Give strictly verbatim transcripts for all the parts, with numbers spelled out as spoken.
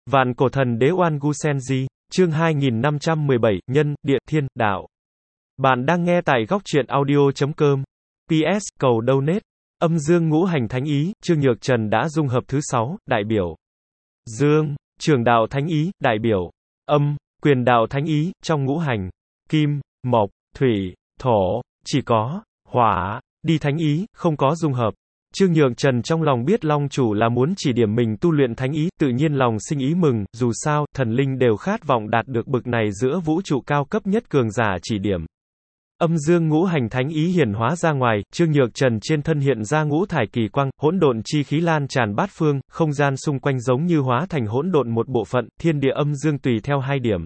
Vạn cổ thần đế Oan Gu Senji, chương hai nghìn năm trăm mười bảy, Nhân, Địa, Thiên, Đạo. Bạn đang nghe tại góc truyện audio chấm com. pê ét, cầu donate. Âm dương ngũ hành thánh ý, Trương Nhược Trần đã dung hợp thứ sáu, đại biểu. Dương, trường đạo thánh ý, đại biểu. Âm, quyền đạo thánh ý, trong ngũ hành. Kim, mộc, thủy, thổ, chỉ có, hỏa, đi thánh ý, không có dung hợp. Trương Nhược Trần trong lòng biết Long Chủ là muốn chỉ điểm mình tu luyện thánh ý, tự nhiên lòng sinh ý mừng, dù sao, thần linh đều khát vọng đạt được bực này giữa vũ trụ cao cấp nhất cường giả chỉ điểm. Âm dương ngũ hành thánh ý hiển hóa ra ngoài, Trương Nhược Trần trên thân hiện ra ngũ thải kỳ quang, hỗn độn chi khí lan tràn bát phương, không gian xung quanh giống như hóa thành hỗn độn một bộ phận, thiên địa âm dương tùy theo hai điểm.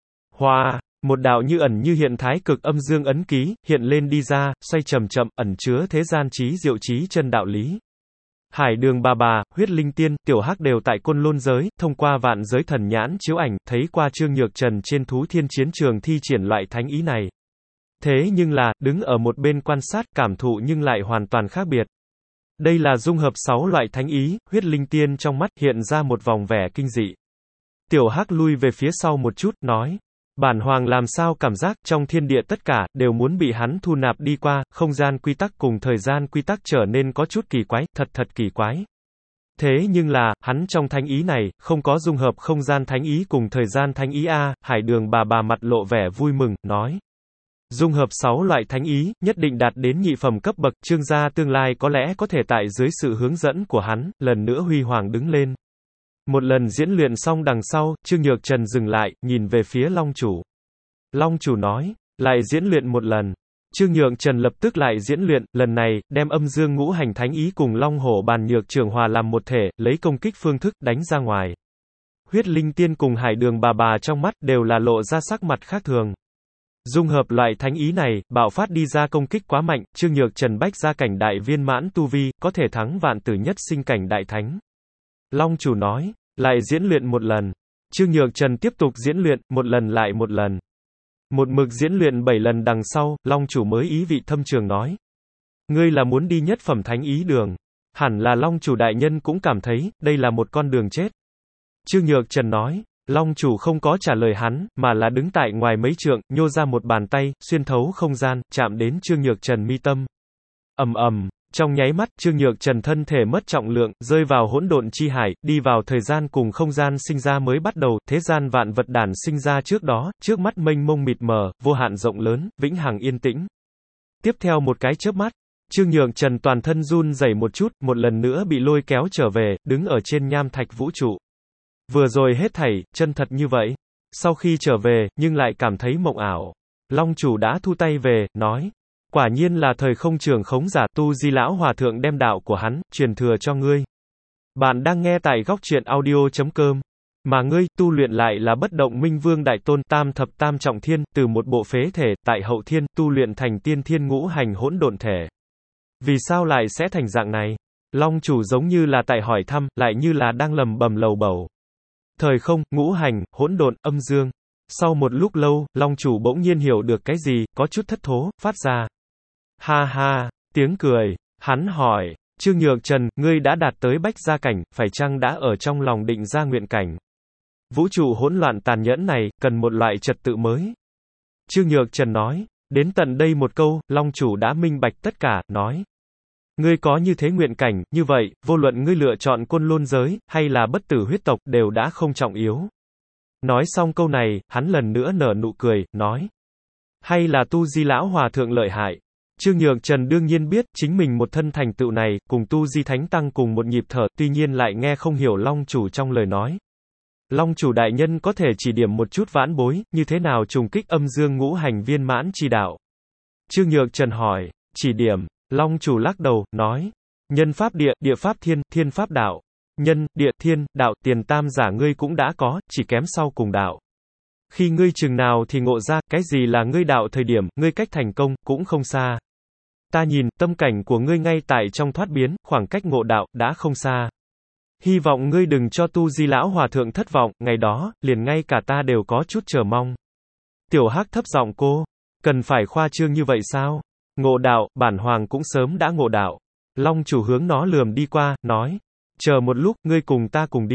Hoa, một đạo như ẩn như hiện thái cực âm dương ấn ký, hiện lên đi ra, xoay chậm chậm, ẩn chứa thế gian trí diệu trí chân đạo lý. Hải Đường Bà Bà, Huyết Linh Tiên, Tiểu Hắc đều tại Côn Lôn giới, thông qua vạn giới thần nhãn chiếu ảnh, thấy qua Trương Nhược Trần trên thú thiên chiến trường thi triển loại thánh ý này. Thế nhưng là, đứng ở một bên quan sát, cảm thụ nhưng lại hoàn toàn khác biệt. Đây là dung hợp sáu loại thánh ý, Huyết Linh Tiên trong mắt hiện ra một vòng vẻ kinh dị. Tiểu Hắc lui về phía sau một chút, nói. Bản hoàng làm sao cảm giác, trong thiên địa tất cả, đều muốn bị hắn thu nạp đi qua, không gian quy tắc cùng thời gian quy tắc trở nên có chút kỳ quái, thật thật kỳ quái. Thế nhưng là, hắn trong thánh ý này, không có dung hợp không gian thánh ý cùng thời gian thánh ý a. Hải Đường Bà Bà mặt lộ vẻ vui mừng, nói. Dung hợp sáu loại thánh ý, nhất định đạt đến nhị phẩm cấp bậc, Trương gia tương lai có lẽ có thể tại dưới sự hướng dẫn của hắn, lần nữa huy hoàng đứng lên. Một lần diễn luyện xong đằng sau, Trương Nhược Trần dừng lại, nhìn về phía Long Chủ. Long Chủ nói, lại diễn luyện một lần. Trương Nhược Trần lập tức lại diễn luyện, lần này, đem âm dương ngũ hành thánh ý cùng Long Hổ Bàn Nhược Trường hòa làm một thể, lấy công kích phương thức, đánh ra ngoài. Huyết Linh Tiên cùng Hải Đường Bà Bà trong mắt, đều là lộ ra sắc mặt khác thường. Dung hợp loại thánh ý này, bạo phát đi ra công kích quá mạnh, Trương Nhược Trần bách ra cảnh đại viên mãn tu vi, có thể thắng vạn tử nhất sinh cảnh đại thánh. Long Chủ nói, lại diễn luyện một lần. Trương Nhược Trần tiếp tục diễn luyện, một lần lại một lần. Một mực diễn luyện bảy lần đằng sau, Long Chủ mới ý vị thâm trường nói. Ngươi là muốn đi nhất phẩm thánh ý đường. Hẳn là Long Chủ đại nhân cũng cảm thấy, đây là một con đường chết. Trương Nhược Trần nói, Long Chủ không có trả lời hắn, mà là đứng tại ngoài mấy trượng, nhô ra một bàn tay, xuyên thấu không gian, chạm đến Trương Nhược Trần mi tâm. Ầm ầm. Trong nháy mắt, Trương Nhược Trần thân thể mất trọng lượng, rơi vào hỗn độn chi hải, đi vào thời gian cùng không gian sinh ra mới bắt đầu, thế gian vạn vật đản sinh ra trước đó, trước mắt mênh mông mịt mờ, vô hạn rộng lớn, vĩnh hằng yên tĩnh. Tiếp theo một cái chớp mắt, Trương Nhược Trần toàn thân run rẩy một chút, một lần nữa bị lôi kéo trở về, đứng ở trên nham thạch vũ trụ. Vừa rồi hết thảy, chân thật như vậy. Sau khi trở về, nhưng lại cảm thấy mộng ảo. Long Chủ đã thu tay về, nói. Quả nhiên là thời không trường khống giả, Tu Di Lão Hòa Thượng đem đạo của hắn, truyền thừa cho ngươi. Bạn đang nghe tại góc truyện audio chấm com. Mà ngươi, tu luyện lại là bất động minh vương đại tôn, tam thập tam trọng thiên, từ một bộ phế thể, tại hậu thiên, tu luyện thành tiên thiên ngũ hành hỗn độn thể. Vì sao lại sẽ thành dạng này? Long Chủ giống như là tại hỏi thăm, lại như là đang lầm bầm lầu bầu. Thời không, ngũ hành, hỗn độn, âm dương. Sau một lúc lâu, Long Chủ bỗng nhiên hiểu được cái gì, có chút thất thố, phát ra. Ha ha, tiếng cười. Hắn hỏi, Trương Nhược Trần, ngươi đã đạt tới bách gia cảnh, phải chăng đã ở trong lòng định ra nguyện cảnh? Vũ trụ hỗn loạn tàn nhẫn này, cần một loại trật tự mới. Trương Nhược Trần nói, đến tận đây một câu, Long Chủ đã minh bạch tất cả, nói. Ngươi có như thế nguyện cảnh, như vậy, vô luận ngươi lựa chọn Côn Lôn giới, hay là bất tử huyết tộc, đều đã không trọng yếu. Nói xong câu này, hắn lần nữa nở nụ cười, nói. Hay là Tu Di Lão Hòa Thượng lợi hại. Trương Nhược Trần đương nhiên biết, chính mình một thân thành tựu này, cùng Tu Di Thánh Tăng cùng một nhịp thở, tuy nhiên lại nghe không hiểu Long Chủ trong lời nói. Long Chủ đại nhân có thể chỉ điểm một chút vãn bối, như thế nào trùng kích âm dương ngũ hành viên mãn chi đạo. Trương Nhược Trần hỏi, chỉ điểm. Long Chủ lắc đầu, nói. Nhân pháp địa, địa pháp thiên, thiên pháp đạo. Nhân, địa, thiên, đạo, tiền tam giả ngươi cũng đã có, chỉ kém sau cùng đạo. Khi ngươi chừng nào thì ngộ ra, cái gì là ngươi đạo thời điểm, ngươi cách thành công, cũng không xa. Ta nhìn, tâm cảnh của ngươi ngay tại trong thoát biến, khoảng cách ngộ đạo, đã không xa. Hy vọng ngươi đừng cho Tu Di Lão Hòa Thượng thất vọng, ngày đó, liền ngay cả ta đều có chút chờ mong. Tiểu Hắc thấp giọng cô, cần phải khoa trương như vậy sao? Ngộ đạo, bản hoàng cũng sớm đã ngộ đạo. Long Chủ hướng nó lườm đi qua, nói. Chờ một lúc, ngươi cùng ta cùng đi.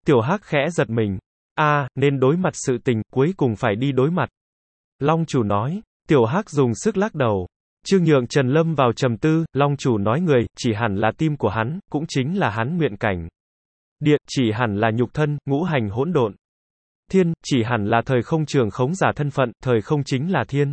Tiểu Hắc khẽ giật mình. A, nên đối mặt sự tình, cuối cùng phải đi đối mặt. Long chủ nói. Tiểu Hắc dùng sức lắc đầu. Trương Nhượng Trần lâm vào trầm tư, Long chủ nói người, chỉ hẳn là tim của hắn, cũng chính là hắn nguyện cảnh. Địa, chỉ hẳn là nhục thân, ngũ hành hỗn độn. Thiên, chỉ hẳn là thời không trường khống giả thân phận, thời không chính là thiên.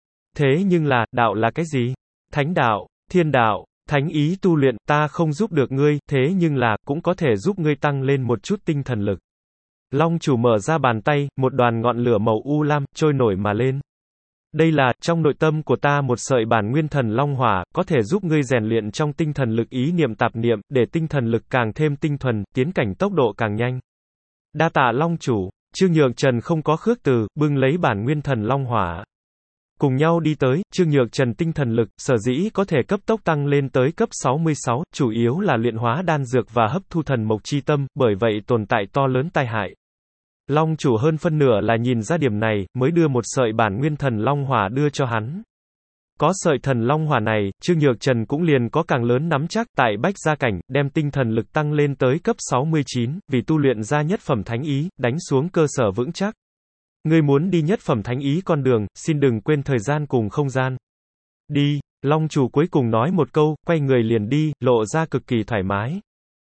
Thế nhưng là, đạo là cái gì? Thánh đạo, thiên đạo, thánh ý tu luyện, ta không giúp được ngươi, thế nhưng là, cũng có thể giúp ngươi tăng lên một chút tinh thần lực. Long chủ mở ra bàn tay, một đoàn ngọn lửa màu u lam, trôi nổi mà lên. Đây là, trong nội tâm của ta một sợi bản nguyên thần long hỏa, có thể giúp ngươi rèn luyện trong tinh thần lực ý niệm tạp niệm, để tinh thần lực càng thêm tinh thuần, tiến cảnh tốc độ càng nhanh. Đa tạ Long chủ. Trương Nhượng Trần không có khước từ, bưng lấy bản nguyên thần long hỏa. Cùng nhau đi tới, Trương Nhượng Trần tinh thần lực, sở dĩ có thể cấp tốc tăng lên tới cấp sáu mươi sáu, chủ yếu là luyện hóa đan dược và hấp thu thần mộc chi tâm, bởi vậy tồn tại to lớn tai hại. Long chủ hơn phân nửa là nhìn ra điểm này, mới đưa một sợi bản nguyên thần long hỏa đưa cho hắn. Có sợi thần long hỏa này, Trương Nhược Trần cũng liền có càng lớn nắm chắc tại bách gia cảnh, đem tinh thần lực tăng lên tới cấp sáu mươi chín, vì tu luyện ra nhất phẩm thánh ý, đánh xuống cơ sở vững chắc. Ngươi muốn đi nhất phẩm thánh ý con đường, xin đừng quên thời gian cùng không gian. Đi, Long chủ cuối cùng nói một câu, quay người liền đi, lộ ra cực kỳ thoải mái.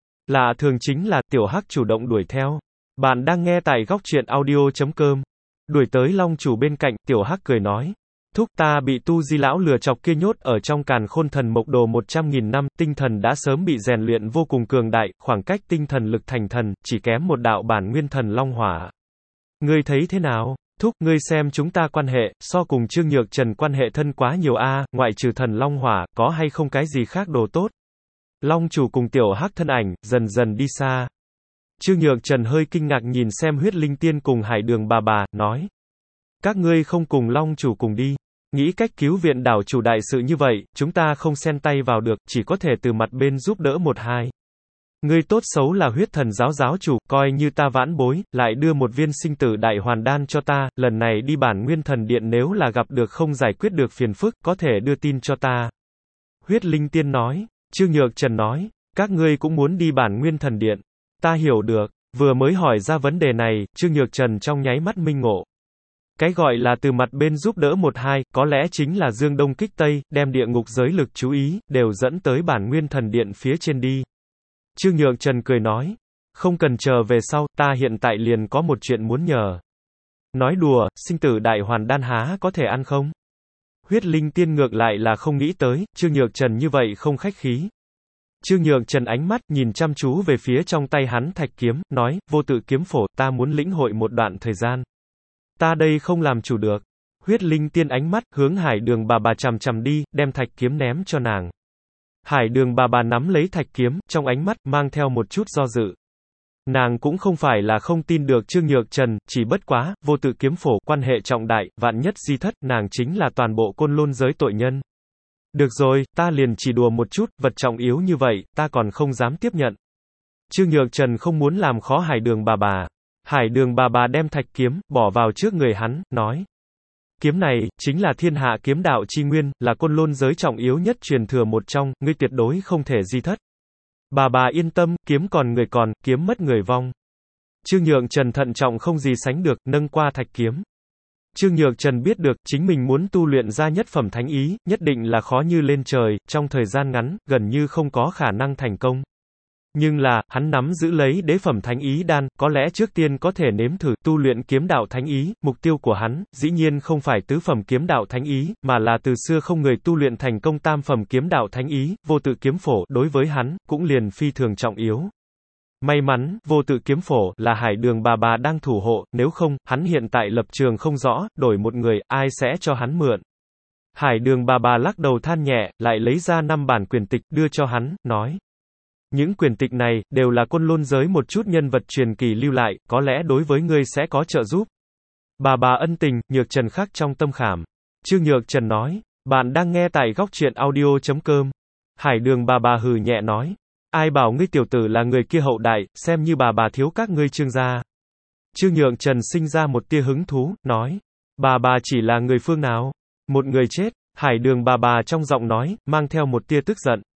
Lạ thường chính là, Tiểu Hắc chủ động đuổi theo. Bạn đang nghe tại góc truyện audio chấm com. Đuổi tới Long chủ bên cạnh, Tiểu Hắc cười nói. Thúc ta bị tu di lão lừa chọc kia nhốt ở trong càn khôn thần mộc đồ một trăm nghìn năm, tinh thần đã sớm bị rèn luyện vô cùng cường đại, khoảng cách tinh thần lực thành thần, chỉ kém một đạo bản nguyên thần long hỏa. Ngươi thấy thế nào? Thúc, ngươi xem chúng ta quan hệ, so cùng Trương Nhược Trần quan hệ thân quá nhiều a, ngoại trừ thần long hỏa, có hay không cái gì khác đồ tốt? Long chủ cùng Tiểu Hắc thân ảnh, dần dần đi xa. Trương Nhược Trần hơi kinh ngạc nhìn xem huyết linh tiên cùng Hải Đường bà bà, nói. Các ngươi không cùng Long chủ cùng đi. Nghĩ cách cứu viện đảo chủ đại sự như vậy, chúng ta không xen tay vào được, chỉ có thể từ mặt bên giúp đỡ một hai. Ngươi tốt xấu là huyết thần giáo giáo chủ, coi như ta vãn bối, lại đưa một viên sinh tử đại hoàn đan cho ta, lần này đi bản nguyên thần điện nếu là gặp được không giải quyết được phiền phức, có thể đưa tin cho ta. Huyết linh tiên nói. Trương Nhược Trần nói. Các ngươi cũng muốn đi bản nguyên thần điện. Ta hiểu được. Vừa mới hỏi ra vấn đề này, Trương Nhược Trần trong nháy mắt minh ngộ. Cái gọi là từ mặt bên giúp đỡ một hai, có lẽ chính là dương đông kích tây, đem địa ngục giới lực chú ý, đều dẫn tới bản nguyên thần điện phía trên đi. Trương Nhượng Trần cười nói, không cần chờ về sau, ta hiện tại liền có một chuyện muốn nhờ. Nói đùa, sinh tử đại hoàn đan há có thể ăn không? Huyết linh tiên ngược lại là không nghĩ tới, Trương Nhượng Trần như vậy không khách khí. Trương Nhượng Trần ánh mắt nhìn chăm chú về phía trong tay hắn thạch kiếm, nói, vô tự kiếm phổ, ta muốn lĩnh hội một đoạn thời gian. Ta đây không làm chủ được. Huyết linh tiên ánh mắt, hướng Hải Đường bà bà chằm chằm đi, đem thạch kiếm ném cho nàng. Hải Đường bà bà nắm lấy thạch kiếm, trong ánh mắt, mang theo một chút do dự. Nàng cũng không phải là không tin được Trương Nhược Trần, chỉ bất quá, vô tự kiếm phổ, quan hệ trọng đại, vạn nhất di thất, nàng chính là toàn bộ côn lôn giới tội nhân. Được rồi, ta liền chỉ đùa một chút, vật trọng yếu như vậy, ta còn không dám tiếp nhận. Trương Nhược Trần không muốn làm khó Hải Đường bà bà. Hải Đường bà bà đem thạch kiếm, bỏ vào trước người hắn, nói. Kiếm này, chính là thiên hạ kiếm đạo chi nguyên, là côn lôn giới trọng yếu nhất truyền thừa một trong, ngươi tuyệt đối không thể di thất. Bà bà yên tâm, kiếm còn người còn, kiếm mất người vong. Trương Nhượng Trần thận trọng không gì sánh được, nâng qua thạch kiếm. Trương Nhược Trần biết được, chính mình muốn tu luyện ra nhất phẩm thánh ý, nhất định là khó như lên trời, trong thời gian ngắn, gần như không có khả năng thành công. Nhưng là, hắn nắm giữ lấy đế phẩm thánh ý đan, có lẽ trước tiên có thể nếm thử tu luyện kiếm đạo thánh ý, mục tiêu của hắn, dĩ nhiên không phải tứ phẩm kiếm đạo thánh ý, mà là từ xưa không người tu luyện thành công tam phẩm kiếm đạo thánh ý, vô tự kiếm phổ, đối với hắn, cũng liền phi thường trọng yếu. May mắn, vô tự kiếm phổ, là Hải Đường bà bà đang thủ hộ, nếu không, hắn hiện tại lập trường không rõ, đổi một người, ai sẽ cho hắn mượn. Hải Đường bà bà lắc đầu than nhẹ, lại lấy ra năm bản quyền tịch, đưa cho hắn, nói. Những quyền tịch này, đều là côn lôn giới một chút nhân vật truyền kỳ lưu lại, có lẽ đối với ngươi sẽ có trợ giúp. Bà bà ân tình, Nhược Trần khắc trong tâm khảm. Trương Nhược Trần nói, bạn đang nghe tại góc truyện audio chấm com. Hải Đường bà bà hừ nhẹ nói, ai bảo ngươi tiểu tử là người kia hậu đại, xem như bà bà thiếu các ngươi Trương gia. Trương Nhượng Trần sinh ra một tia hứng thú, nói, bà bà chỉ là người phương nào? Một người chết, Hải Đường bà bà trong giọng nói, mang theo một tia tức giận.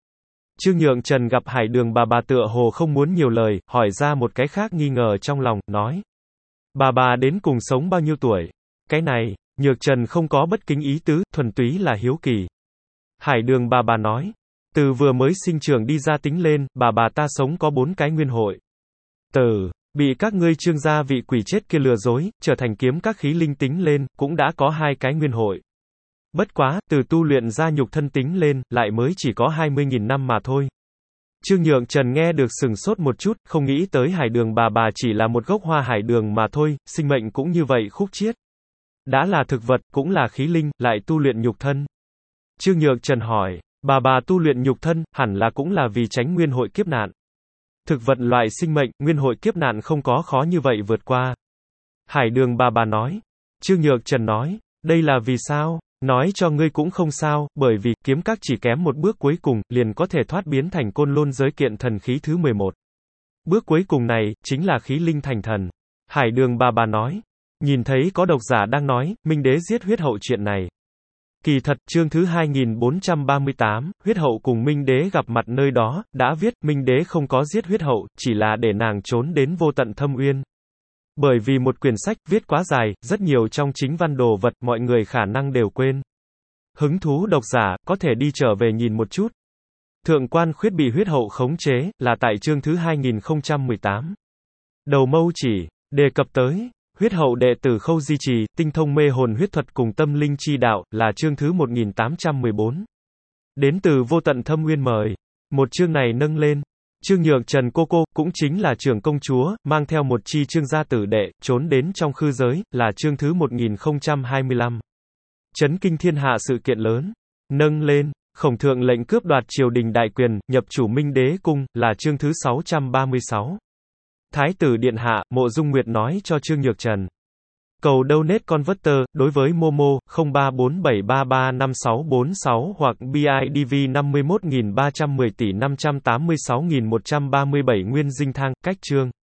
Trương Nhượng Trần gặp Hải Đường bà bà tựa hồ không muốn nhiều lời, hỏi ra một cái khác nghi ngờ trong lòng, nói. Bà bà đến cùng sống bao nhiêu tuổi? Cái này, Nhược Trần không có bất kính ý tứ, thuần túy là hiếu kỳ. Hải Đường bà bà nói. Từ vừa mới sinh trưởng đi ra tính lên, bà bà ta sống có bốn cái nguyên hội. Từ, bị các ngươi Trương gia vị quỷ chết kia lừa dối, trở thành kiếm các khí linh tính lên, cũng đã có hai cái nguyên hội. Bất quá, từ tu luyện ra nhục thân tính lên, lại mới chỉ có hai mươi nghìn năm mà thôi. Trương Nhượng Trần nghe được sừng sốt một chút, không nghĩ tới Hải Đường bà bà chỉ là một gốc hoa hải đường mà thôi, sinh mệnh cũng như vậy khúc chiết. Đã là thực vật, cũng là khí linh, lại tu luyện nhục thân. Trương Nhượng Trần hỏi, bà bà tu luyện nhục thân, hẳn là cũng là vì tránh nguyên hội kiếp nạn. Thực vật loại sinh mệnh, nguyên hội kiếp nạn không có khó như vậy vượt qua. Hải Đường bà bà nói. Trương Nhượng Trần nói, đây là vì sao? Nói cho ngươi cũng không sao, bởi vì, kiếm các chỉ kém một bước cuối cùng, liền có thể thoát biến thành côn lôn giới kiện thần khí thứ mười một. Bước cuối cùng này, chính là khí linh thành thần. Hải Đường bà bà nói. Nhìn thấy có độc giả đang nói, Minh Đế giết huyết hậu chuyện này. Kỳ thật, chương thứ hai nghìn bốn trăm ba mươi tám, huyết hậu cùng Minh Đế gặp mặt nơi đó, đã viết, Minh Đế không có giết huyết hậu, chỉ là để nàng trốn đến vô tận thâm uyên. Bởi vì một quyển sách, viết quá dài, rất nhiều trong chính văn đồ vật, mọi người khả năng đều quên. Hứng thú độc giả, có thể đi trở về nhìn một chút. Thượng quan Khuyết bị huyết hậu khống chế, là tại chương thứ hai nghìn không trăm mười tám. Đầu mâu chỉ, đề cập tới. Huyết hậu đệ tử Khâu Di Trì, tinh thông mê hồn huyết thuật cùng tâm linh chi đạo, là chương thứ một nghìn tám trăm mười bốn. Đến từ vô tận thâm nguyên mời. Một chương này nâng lên. Trương Nhượng Trần cô cô, cũng chính là trưởng công chúa, mang theo một chi trương gia tử đệ, trốn đến trong khư giới, là chương thứ một nghìn không trăm hai mươi lăm. Chấn kinh thiên hạ sự kiện lớn. Nâng lên. Khổng thượng lệnh cướp đoạt triều đình đại quyền, nhập chủ Minh Đế cung, là chương thứ sáu trăm ba mươi sáu. Thái tử Điện Hạ, Mộ Dung Nguyệt nói cho Trương Nhược Trần. Cầu donate converter, đối với Momo, không ba bốn bảy ba ba năm sáu bốn sáu hoặc bê i đê vê năm mươi mốt nghìn ba trăm mười tỷ năm trăm tám mươi sáu nghìn một trăm ba mươi bảy Nguyên Dinh Thang, cách chương.